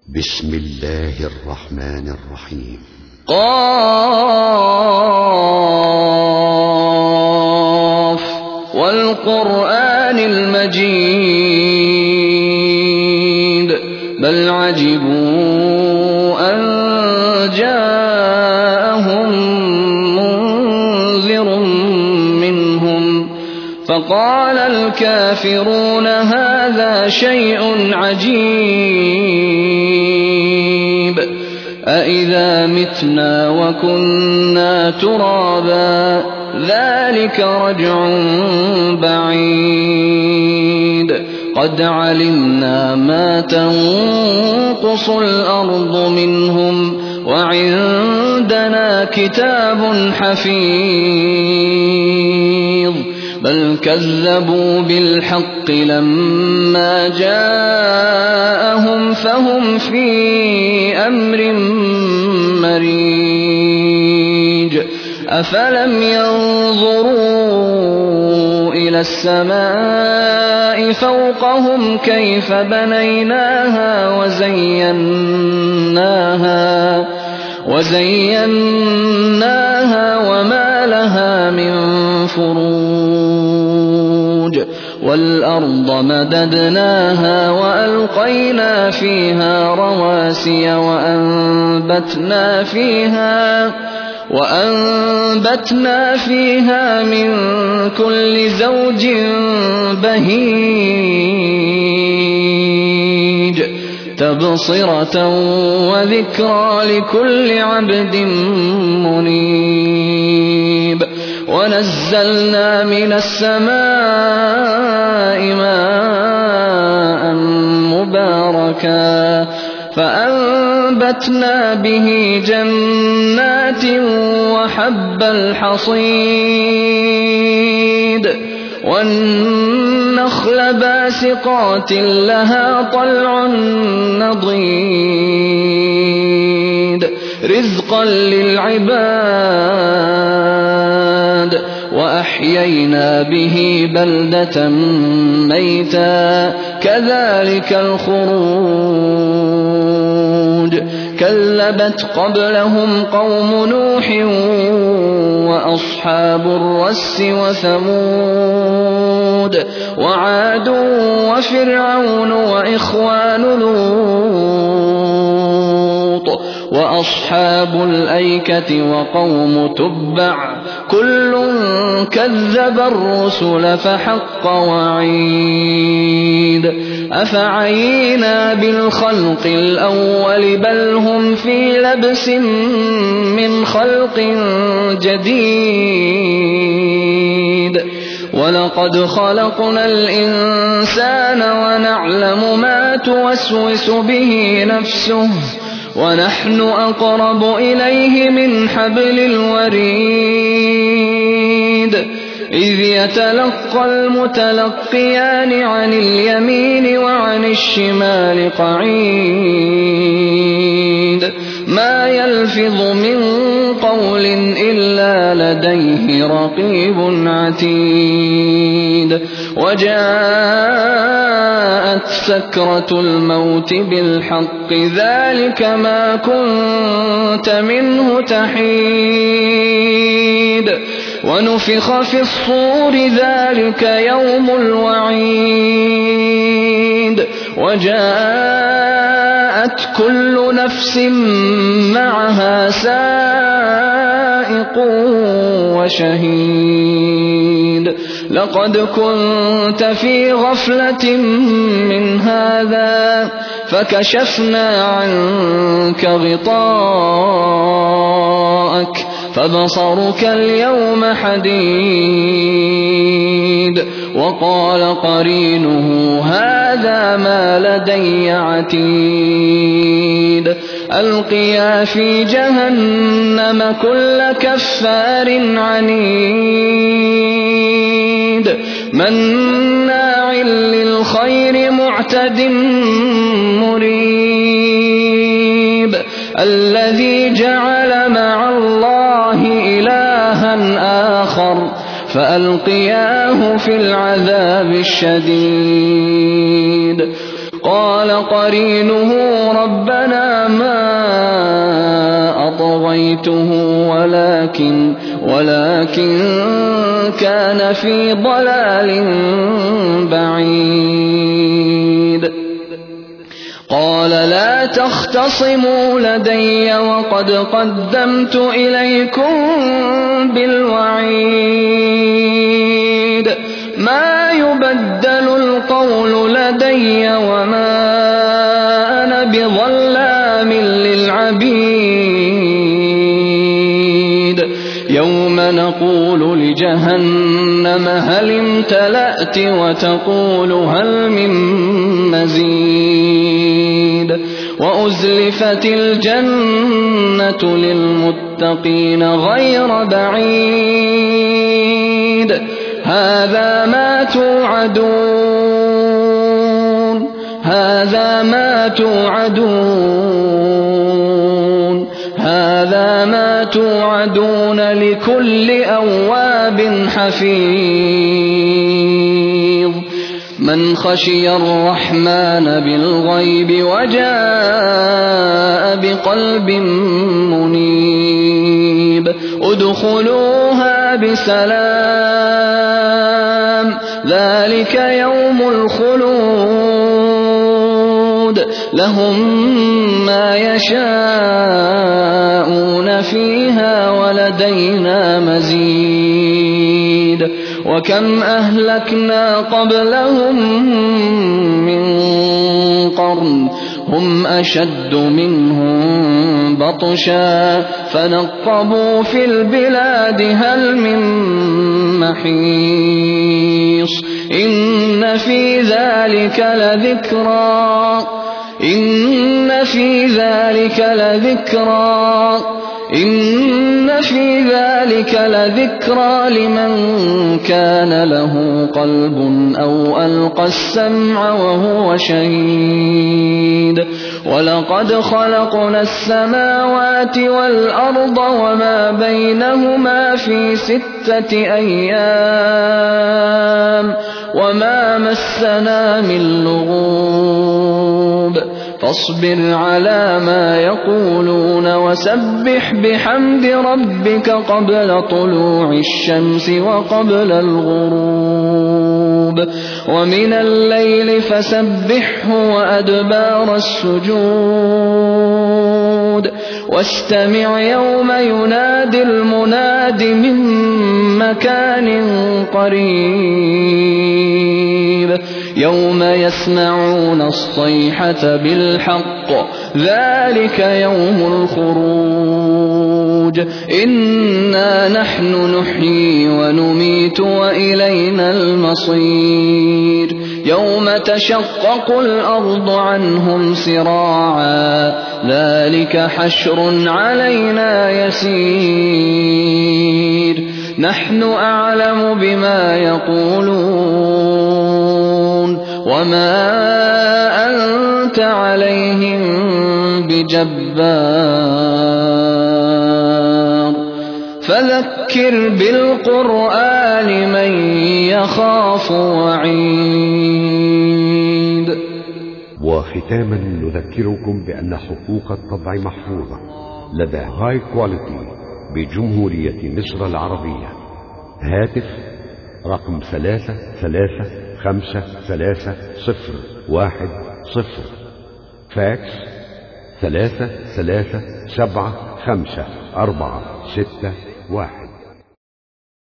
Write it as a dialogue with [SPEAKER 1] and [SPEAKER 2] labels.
[SPEAKER 1] بسم الله الرحمن الرحيم.
[SPEAKER 2] قاف والقرآن المجيد بل عجبوا أن جاءهم منذر منهم فقال الكافرون هذا شيء عجيب أإذا متنا وكنا ترابا ذلك رجع بعيد قد علمنا ما تنقص الأرض منهم وعندنا كتاب حفيظ بل كذبوا بالحق لما جاءهم فهم في أمر مريج أفلم ينظروا إلى السماء فوقهم كيف بنيناها وزيناها وما لها من فروج والأرض مددناها وألقينا فيها رواسي وأنبتنا فيها من كل زوج بهيج تبصرة وذكرى لكل عبد منيب ونزلنا من السماء ماء مباركا فأنبتنا به جنات وحب الحصيد والنخل باسقات لها طلع نضيد رزقا للعباد وأحيينا به بلدة ميتا كذلك الخروج كذبت قبلهم قوم نوح وأصحاب الرس وثمود وعاد وفرعون وإخوان لوط وأصحاب الأيكة وقوم تبع كل كذب الرسل فحق وعيد أفعينا بالخلق الأول بل هم في لبس من خلق جديد ولقد خلقنا الإنسان ونعلم ما توسوس به نفسه ونحن أقرب إليه من حبل الوريد إذ يتلقى المتلقيان عن اليمين وعن الشمال قعيد ما يلفظ من قول إلا لديه رقيب عتيد وجاءت سكرة الموت بالحق ذلك ما كنت منه تحيد ونفخ في الصور ذلك يوم الوعيد وجاءت كل نفس معها سائق وشهيد لقد كنت في غفلة من هذا فكشفنا عنك غطاءك فبصرك اليوم حديد وقال قرينه هذا ما لدي عتيد ألقيا في جهنم كل كفار عنيد مناع للخير معتد مريب الذي جعل مع الله إلها آخر فألقياه في العذاب الشديد قال قرينه ربنا رأيته ولكن كان في ضلال بعيد. قال لا تختصموا لدي وقد قدمت إليكم بالوعيد ما يبدل القول لدي وما أنا بظلام للعبيد. يوم نقول لجهنم هل امتلأت وتقول هل من مزيد وأزلفت الجنة للمتقين غير بعيد هذا ما توعدون لكل أواب حفيظ. من خشي الرحمن بالغيب وجاء بقلب منيب ادخلوها بسلام ذلك يوم الخلود لهم ما يشاءون فيها ولدينا مزيد. وكم أهلكنا قبلهم من قرن هم أشد منهم بطشا فنقبوا في البلاد هل من محيص. إن في ذلك لذكرى لمن كان له قلب أو ألقى السمع وهو شهيد. ولقد خلقنا السماوات والأرض وما بينهما في 6 أيام وما مسنا من لغوب. فاصبر على ما يقولون وسبح بحمد ربك قبل طلوع الشمس وقبل الغروب ومن الليل فسبحه وأدبار السجود واستمع يوم ينادي المناد من مكان قريب يوم يسمعون الصيحة بالحق ذلك يوم الخروج. إنا نحن نحيي ونميت وإلينا المصير. يوم تشقق الأرض عنهم سراعا ذلك حشر علينا يسير. نحن أعلم بما يقولون وما أنت عليهم بجبار فذكر بالقرآن من يخاف وعيد.
[SPEAKER 1] وختاما نذكركم بأن حقوق الطبع محفوظة لدى هاي كواليتي بجمهورية مصر العربية. هاتف رقم 33533010. فاكس 33754661.